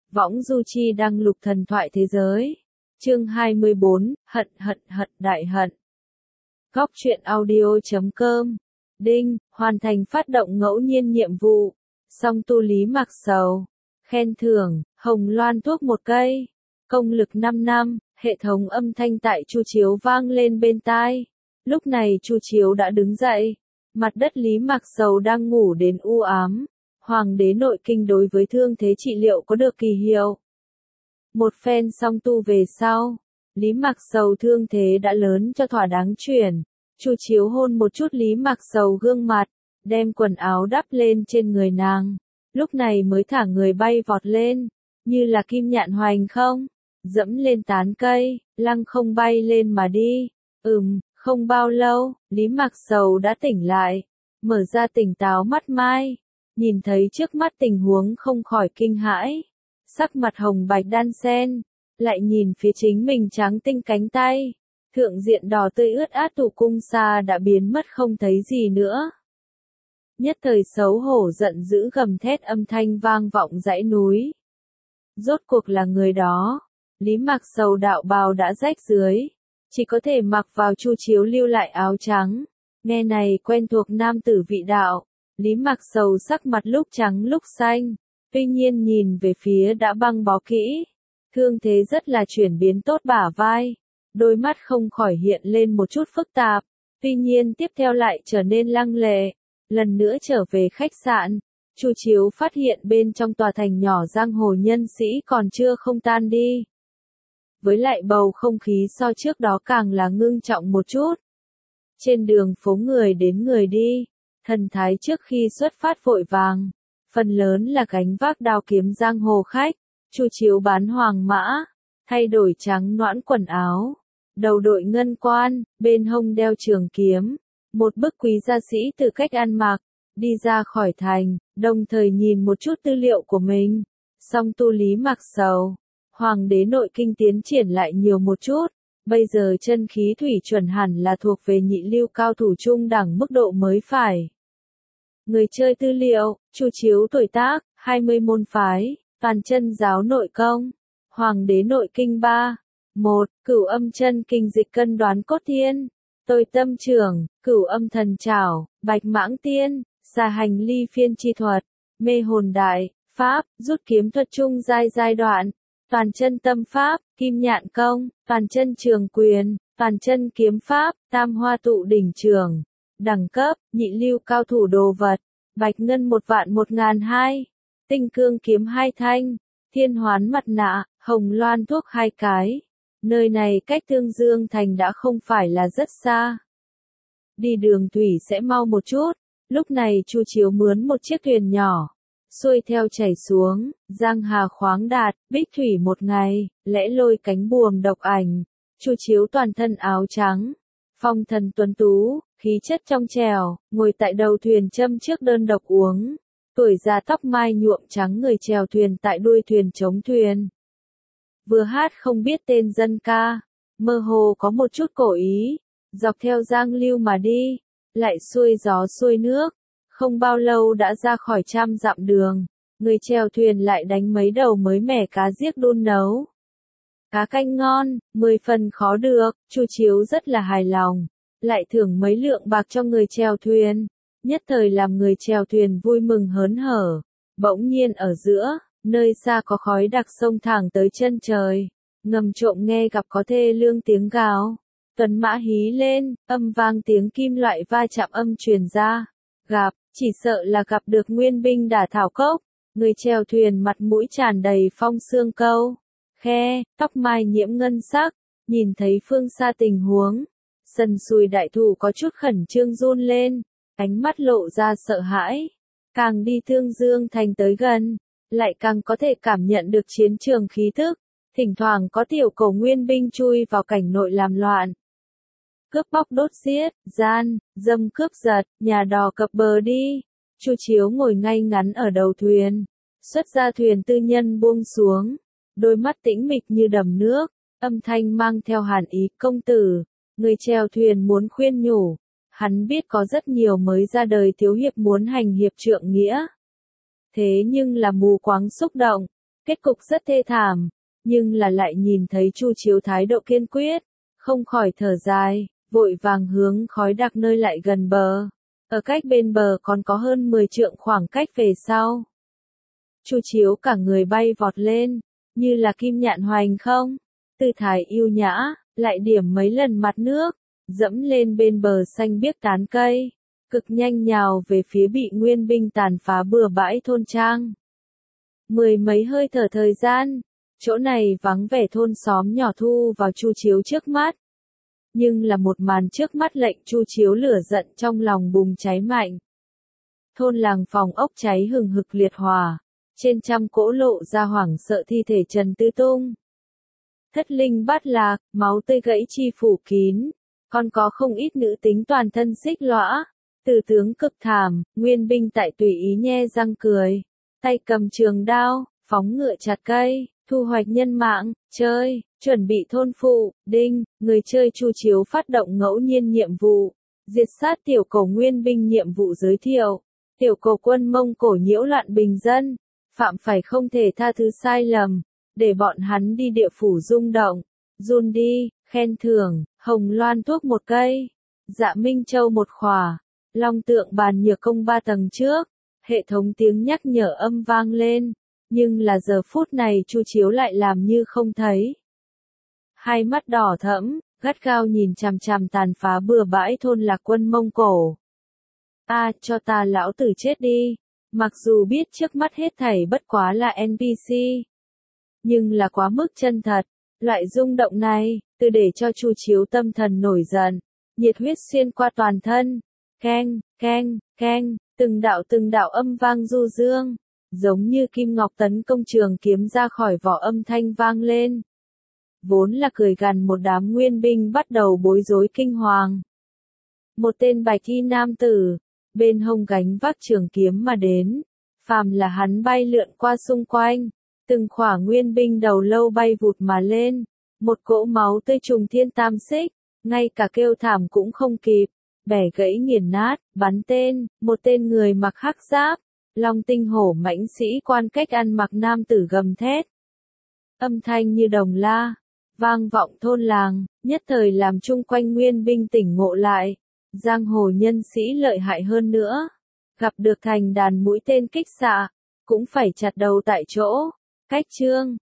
Võng Du Chi đăng lục thần thoại thế giới. Chương 24, hận đại hận. Góc truyện audio.com. Đinh, hoàn thành phát động ngẫu nhiên nhiệm vụ. Song tu Lý Mạc Sầu. Khen thưởng, hồng loan thuốc 1 cây. Công lực 5 năm, hệ thống âm thanh tại Chu Chiếu vang lên bên tai. Lúc này Chu Chiếu đã đứng dậy. Mặt đất Lý Mạc Sầu đang ngủ đến u ám. Hoàng đế nội kinh đối với thương thế trị liệu có được kỳ hiệu. Một phen song tu về sau, Lý Mạc Sầu thương thế đã lớn cho thỏa đáng chuyển. Chu Chiếu hôn một chút Lý Mạc Sầu gương mặt, đem quần áo đắp lên trên người nàng. Lúc này mới thả người bay vọt lên, như là kim nhạn hoành không, dẫm lên tán cây, lăng không bay lên mà đi. Không bao lâu, Lý Mạc Sầu đã tỉnh lại, mở ra tỉnh táo mắt mai, nhìn thấy trước mắt tình huống không khỏi kinh hãi. Sắc mặt hồng bạch đan xen, lại nhìn phía chính mình trắng tinh cánh tay, thượng diện đỏ tươi ướt át thủ cung xa đã biến mất không thấy gì nữa. Nhất thời xấu hổ giận dữ gầm thét âm thanh vang vọng dãy núi. Rốt cuộc là người đó, Lý Mạc Sầu đạo bào đã rách dưới, chỉ có thể mặc vào Chu Chiếu lưu lại áo trắng. Nghe này quen thuộc nam tử vị đạo, Lý Mạc Sầu sắc mặt lúc trắng lúc xanh, tuy nhiên nhìn về phía đã băng bó kỹ, thương thế rất là chuyển biến tốt bả vai, đôi mắt không khỏi hiện lên một chút phức tạp, tuy nhiên tiếp theo lại trở nên lăng lệ. Lần nữa trở về khách sạn, Chu Chiếu phát hiện bên trong tòa thành nhỏ giang hồ nhân sĩ còn chưa không tan đi. Với lại bầu không khí so trước đó càng là ngưng trọng một chút. Trên đường phố người đến người đi, thần thái trước khi xuất phát vội vàng, phần lớn là gánh vác đao kiếm giang hồ khách. Chu Chiếu bán hoàng mã, thay đổi trắng noãn quần áo, đầu đội ngân quan, bên hông đeo trường kiếm, một bức quý gia sĩ từ cách ăn mặc, đi ra khỏi thành, đồng thời nhìn một chút tư liệu của mình. Song tu Lý Mạc Sầu, hoàng đế nội kinh tiến triển lại nhiều một chút, bây giờ chân khí thủy chuẩn hẳn là thuộc về nhị lưu cao thủ trung đẳng mức độ mới phải. Người chơi tư liệu, Chu Chiếu tuổi tác, 20 môn phái, toàn chân giáo nội công, hoàng đế nội kinh 3. 1. Cửu âm chân kinh dịch cân đoán cốt thiên, tôi tâm trưởng, cửu âm thần trảo, bạch mãng tiên, xà hành ly phiên chi thuật, mê hồn đại, pháp, rút kiếm thuật trung giai đoạn, toàn chân tâm pháp, kim nhạn công, toàn chân trường quyền, toàn chân kiếm pháp, tam hoa tụ đỉnh trường, đẳng cấp, nhị lưu cao thủ đồ vật, bạch ngân 1.102, tinh cương kiếm 2 thanh, thiên hoán mặt nạ, hồng loan thuốc 2 cái. Nơi này cách Tương Dương thành đã không phải là rất xa. Đi đường thủy sẽ mau một chút, lúc này Chu Chiếu mướn một chiếc thuyền nhỏ, xuôi theo chảy xuống, giang hà khoáng đạt, bích thủy một ngày, lẽ lôi cánh buồm độc ảnh. Chu Chiếu toàn thân áo trắng, phong thần tuấn tú, khí chất trong trẻo, ngồi tại đầu thuyền châm trước đơn độc uống, tuổi già tóc mai nhuộm trắng người chèo thuyền tại đuôi thuyền chống thuyền. Vừa hát không biết tên dân ca, mơ hồ có một chút cổ ý, dọc theo giang lưu mà đi, lại xuôi gió xuôi nước, không bao lâu đã ra khỏi 100 dặm đường, người chèo thuyền lại đánh mấy đầu mới mẻ cá giếc đun nấu. Cá canh ngon, 10 phần khó được, Chu Chiếu rất là hài lòng, lại thưởng mấy lượng bạc cho người chèo thuyền, nhất thời làm người chèo thuyền vui mừng hớn hở. Bỗng nhiên ở giữa, nơi xa có khói đặc sông thẳng tới chân trời, ngầm trộm nghe gặp có thê lương tiếng gào, tuấn mã hí lên, âm vang tiếng kim loại va chạm âm truyền ra, chỉ sợ là gặp được nguyên binh đả thảo cốc, người chèo thuyền mặt mũi tràn đầy phong sương câu, khe, tóc mai nhiễm ngân sắc, nhìn thấy phương xa tình huống, sần sùi đại thủ có chút khẩn trương run lên, ánh mắt lộ ra sợ hãi, càng đi Tương Dương thành tới gần, lại càng có thể cảm nhận được chiến trường khí tức, thỉnh thoảng có tiểu cổ nguyên binh chui vào cảnh nội làm loạn. Cướp bóc đốt giết, gian, dâm cướp giật, nhà đò cập bờ đi. Chu Chiếu ngồi ngay ngắn ở đầu thuyền, xuất ra thuyền tư nhân buông xuống, đôi mắt tĩnh mịch như đầm nước, âm thanh mang theo hàn ý, công tử, người chèo thuyền muốn khuyên nhủ, hắn biết có rất nhiều mới ra đời thiếu hiệp muốn hành hiệp trượng nghĩa. Thế nhưng là mù quáng xúc động, Kết cục rất thê thảm, nhưng là lại nhìn thấy Chu Chiếu thái độ kiên quyết, không khỏi thở dài, vội vàng hướng khói đặc nơi lại gần bờ. Ở cách bên bờ còn có hơn 10 trượng khoảng cách về sau. Chu Chiếu cả người bay vọt lên, như là kim nhạn hoành không, tư thái yêu nhã, lại điểm mấy lần mặt nước, dẫm lên bên bờ xanh biếc tán cây, cực nhanh nhào về phía bị nguyên binh tàn phá bừa bãi thôn trang. Mười mấy hơi thở thời gian, chỗ này vắng vẻ thôn xóm nhỏ thu vào Chu Chiếu trước mắt. Nhưng là một màn trước mắt lệnh Chu Chiếu lửa giận trong lòng bùng cháy mạnh. Thôn làng phòng ốc cháy hừng hực liệt hỏa, trên trăm cỗ lộ ra hoảng sợ thi thể trần tư tung. Thất linh bát lạc, máu tươi gãy chi phủ kín, còn có không ít nữ tính toàn thân xích lõa, tử tướng cực thảm, nguyên binh tại tùy ý nhe răng cười, tay cầm trường đao, phóng ngựa chặt cây, thu hoạch nhân mạng, chơi, chuẩn bị thôn phụ, đinh, người chơi Chu Chiếu phát động ngẫu nhiên nhiệm vụ, diệt sát tiểu cổ nguyên binh nhiệm vụ giới thiệu, tiểu cổ quân Mông Cổ nhiễu loạn bình dân, phạm phải không thể tha thứ sai lầm, để bọn hắn đi địa phủ rung động, run đi, khen thưởng, hồng loan thuốc một cây, dạ minh châu một khỏa, long tượng bàn nhược công 3 tầng trước, hệ thống tiếng nhắc nhở âm vang lên, nhưng là giờ phút này Chu Chiếu lại làm như không thấy. Hai mắt đỏ thẫm, gắt gao nhìn chằm chằm tàn phá bừa bãi thôn lạc quân Mông Cổ. Cho ta lão tử chết đi, mặc dù biết trước mắt hết thảy bất quá là NPC. Nhưng là quá mức chân thật, loại rung động này, từ để cho Chu Chiếu tâm thần nổi giận, nhiệt huyết xuyên qua toàn thân, keng, keng, keng, từng đạo âm vang du dương, giống như kim ngọc tấn công trường kiếm ra khỏi vỏ âm thanh vang lên. Vốn là cười gằn một đám nguyên binh bắt đầu bối rối kinh hoàng. Một tên bạch y nam tử, bên hông gánh vác trường kiếm mà đến, phàm là hắn bay lượn qua xung quanh, từng khỏa nguyên binh đầu lâu bay vụt mà lên, một cỗ máu tươi trùng thiên tam xích, ngay cả kêu thảm cũng không kịp, bẻ gãy nghiền nát, bắn tên, một tên người mặc hắc giáp, long tinh hổ mãnh sĩ quan cách ăn mặc nam tử gầm thét. Âm thanh như đồng la, vang vọng thôn làng, nhất thời làm chung quanh nguyên binh tỉnh ngộ lại, giang hồ nhân sĩ lợi hại hơn nữa, gặp được thành đàn mũi tên kích xạ, cũng phải chặt đầu tại chỗ. Cách chương